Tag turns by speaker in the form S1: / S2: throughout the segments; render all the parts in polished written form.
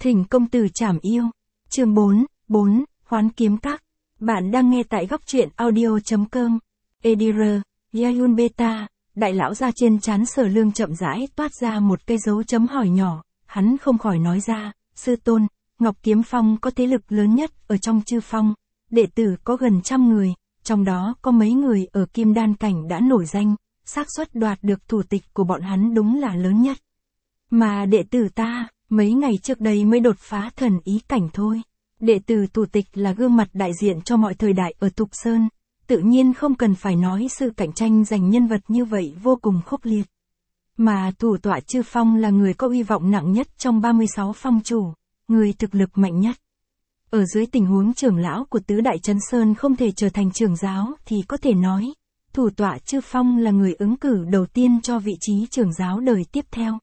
S1: Thỉnh công tử trảm yêu. Chương 4, Hoán kiếm các. Bạn đang nghe tại góc truyện audio.com. Edir, Yayun Beta, đại lão ra trên trán Sở Lương chậm rãi toát ra một cây dấu chấm hỏi nhỏ, hắn không khỏi nói ra, sư tôn, Ngọc Kiếm Phong có thế lực lớn nhất ở trong chư phong, đệ tử có gần 100 người, trong đó có mấy người ở Kim Đan cảnh đã nổi danh, xác suất đoạt được thủ tịch của bọn hắn đúng là lớn nhất. Mà đệ tử ta, mấy ngày trước đây mới đột phá thần ý cảnh thôi. Đệ tử thủ tịch là gương mặt đại diện cho mọi thời đại ở Thục Sơn, tự nhiên không cần phải nói sự cạnh tranh giành nhân vật như vậy vô cùng khốc liệt. Mà thủ tọa chư phong là người có uy vọng nặng nhất trong 36 phong chủ, người thực lực mạnh nhất. Ở dưới tình huống trưởng lão của tứ đại Trấn Sơn không thể trở thành trưởng giáo thì có thể nói, thủ tọa chư phong là người ứng cử đầu tiên cho vị trí trưởng giáo đời tiếp theo.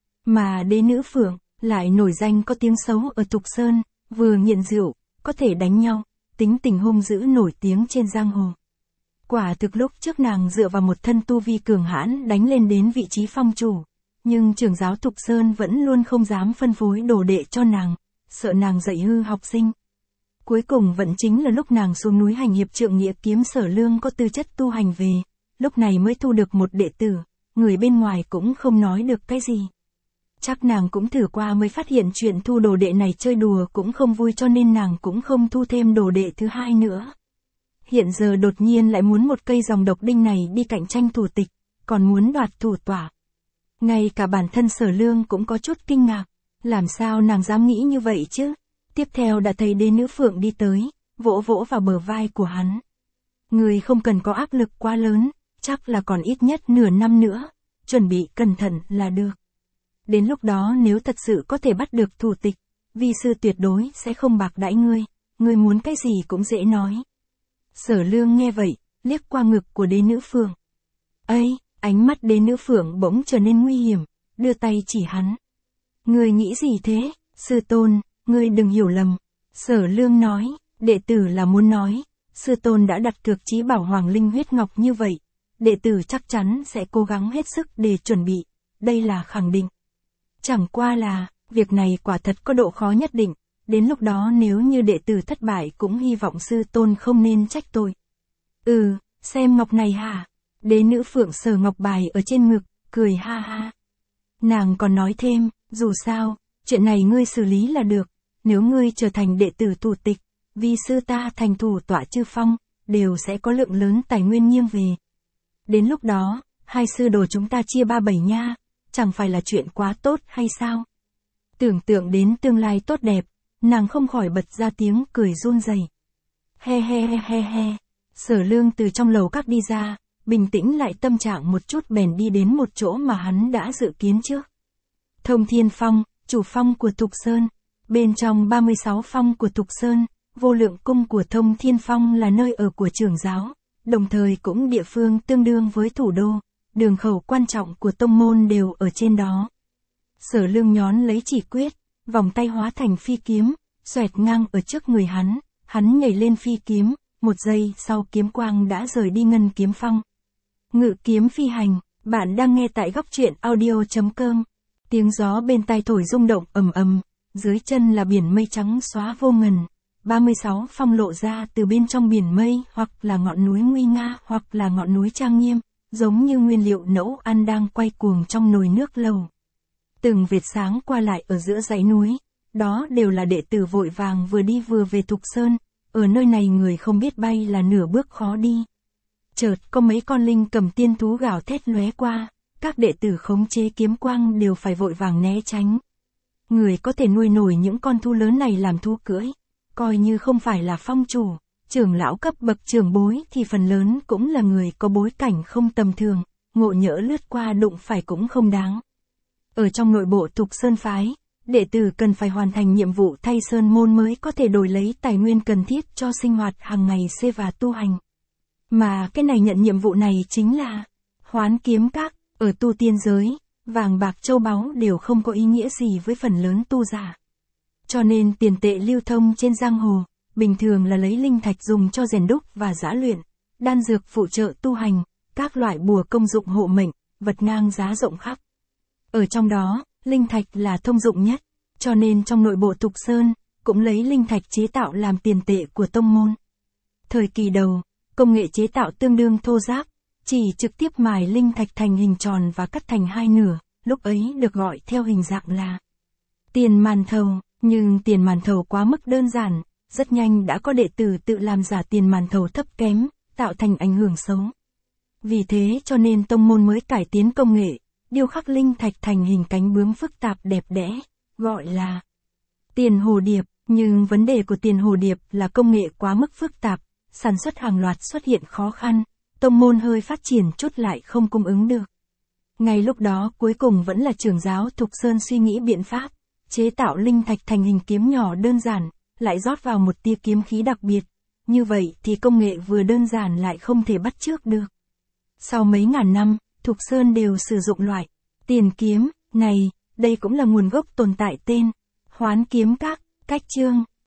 S1: Mà đế nữ Phượng, lại nổi danh có tiếng xấu ở Thục Sơn, vừa nghiện rượu, có thể đánh nhau, tính tình hung dữ nổi tiếng trên giang hồ. Quả thực lúc trước nàng dựa vào một thân tu vi cường hãn đánh lên đến vị trí phong chủ, nhưng trưởng giáo Thục Sơn vẫn luôn không dám phân phối đồ đệ cho nàng, sợ nàng dạy hư học sinh. Cuối cùng vẫn chính là lúc nàng xuống núi hành hiệp trượng nghĩa kiếm Sở Lương có tư chất tu hành về, lúc này mới thu được một đệ tử, người bên ngoài cũng không nói được cái gì. Chắc nàng cũng thử qua mới phát hiện chuyện thu đồ đệ này chơi đùa cũng không vui cho nên nàng cũng không thu thêm đồ đệ thứ hai nữa. Hiện giờ đột nhiên lại muốn một cây dòng độc đinh này đi cạnh tranh thủ tịch, còn muốn đoạt thủ tọa. Ngay cả bản thân Sở Lương cũng có chút kinh ngạc, làm sao nàng dám nghĩ như vậy chứ? Tiếp theo đã thấy đế nữ Phượng đi tới, vỗ vỗ vào bờ vai của hắn. Người không cần có áp lực quá lớn, chắc là còn ít nhất nửa năm nữa, chuẩn bị cẩn thận là được. Đến lúc đó nếu thật sự có thể bắt được thủ tịch, vi sư tuyệt đối sẽ không bạc đãi ngươi muốn cái gì cũng dễ nói. Sở Lương nghe vậy, liếc qua ngực của đế nữ Phượng. Ây, ánh mắt đế nữ Phượng bỗng trở nên nguy hiểm, đưa tay chỉ hắn. Ngươi nghĩ gì thế, sư tôn, ngươi đừng hiểu lầm. Sở Lương nói, đệ tử là muốn nói, sư tôn đã đặt cược chí bảo Hoàng Linh huyết ngọc như vậy, đệ tử chắc chắn sẽ cố gắng hết sức để chuẩn bị, đây là khẳng định. Chẳng qua là, việc này quả thật có độ khó nhất định, đến lúc đó nếu như đệ tử thất bại cũng hy vọng sư tôn không nên trách tôi. Xem ngọc này hả? Đế nữ Phượng sờ ngọc bài ở trên ngực, cười ha ha. Nàng còn nói thêm, dù sao, chuyện này ngươi xử lý là được, nếu ngươi trở thành đệ tử thủ tịch, vì sư ta thành thủ tọa chư phong, đều sẽ có lượng lớn tài nguyên nghiêng về. Đến lúc đó, hai sư đồ chúng ta chia 3/7 nha. Chẳng phải là chuyện quá tốt hay sao? Tưởng tượng đến tương lai tốt đẹp, nàng không khỏi bật ra tiếng cười run rẩy. He he he he he. Sở Lương từ trong lầu các đi ra, bình tĩnh lại tâm trạng một chút bèn đi đến một chỗ mà hắn đã dự kiến trước. Thông Thiên Phong, chủ phong của Thục Sơn. Bên trong 36 phong của Thục Sơn, vô lượng cung của Thông Thiên Phong là nơi ở của trưởng giáo, đồng thời cũng địa phương tương đương với thủ đô. Đường khẩu quan trọng của tông môn đều ở trên đó. Sở Lương nhón lấy chỉ quyết, vòng tay hóa thành phi kiếm, xoẹt ngang ở trước người hắn nhảy lên phi kiếm, một giây sau kiếm quang đã rời đi Ngân Kiếm Phong. Ngự kiếm phi hành, bạn đang nghe tại góc truyện audio.com. Tiếng gió bên tai thổi rung động ầm ầm, dưới chân là biển mây trắng xóa vô ngần. 36 phong lộ ra từ bên trong biển mây, hoặc là ngọn núi nguy nga, hoặc là ngọn núi trang nghiêm. Giống như nguyên liệu nấu ăn đang quay cuồng trong nồi nước lầu. Từng vệt sáng qua lại ở giữa dãy núi, đó đều là đệ tử vội vàng vừa đi vừa về Thục Sơn, ở nơi này người không biết bay là nửa bước khó đi. Chợt có mấy con linh cầm tiên thú gào thét lóe qua, các đệ tử khống chế kiếm quang đều phải vội vàng né tránh. Người có thể nuôi nổi những con thú lớn này làm thú cưỡi, coi như không phải là phong chủ. Trưởng lão cấp bậc trưởng bối thì phần lớn cũng là người có bối cảnh không tầm thường, ngộ nhỡ lướt qua đụng phải cũng không đáng. Ở trong nội bộ Thục Sơn phái, đệ tử cần phải hoàn thành nhiệm vụ thay sơn môn mới có thể đổi lấy tài nguyên cần thiết cho sinh hoạt hàng ngày và tu hành. Mà cái này nhận nhiệm vụ này chính là Hoán kiếm các, ở tu tiên giới, vàng bạc châu báu đều không có ý nghĩa gì với phần lớn tu giả. Cho nên tiền tệ lưu thông trên giang hồ, bình thường là lấy linh thạch dùng cho rèn đúc và giã luyện, đan dược phụ trợ tu hành, các loại bùa công dụng hộ mệnh, vật ngang giá rộng khắp. Ở trong đó, linh thạch là thông dụng nhất, Cho nên trong nội bộ Thục Sơn, cũng lấy linh thạch chế tạo làm tiền tệ của tông môn. Thời kỳ đầu, công nghệ chế tạo tương đương thô ráp, chỉ trực tiếp mài linh thạch thành hình tròn và cắt thành hai nửa, lúc ấy được gọi theo hình dạng là tiền màn thầu, nhưng tiền màn thầu quá mức đơn giản, rất nhanh đã có đệ tử tự làm giả tiền màn thầu thấp kém, tạo thành ảnh hưởng xấu. Vì thế cho nên tông môn mới cải tiến công nghệ, điêu khắc linh thạch thành hình cánh bướm phức tạp đẹp đẽ, gọi là tiền hồ điệp, nhưng vấn đề của tiền hồ điệp là công nghệ quá mức phức tạp, sản xuất hàng loạt xuất hiện khó khăn, tông môn hơi phát triển chút lại không cung ứng được. Ngay lúc đó cuối cùng vẫn là trưởng giáo Thục Sơn suy nghĩ biện pháp, chế tạo linh thạch thành hình kiếm nhỏ đơn giản, lại rót vào một tia kiếm khí đặc biệt, như vậy thì công nghệ vừa đơn giản lại không thể bắt chước được. Sau mấy ngàn năm, Thục Sơn đều sử dụng loại tiền kiếm này, đây cũng là nguồn gốc tồn tại tên Hoán Kiếm Các. Cách chương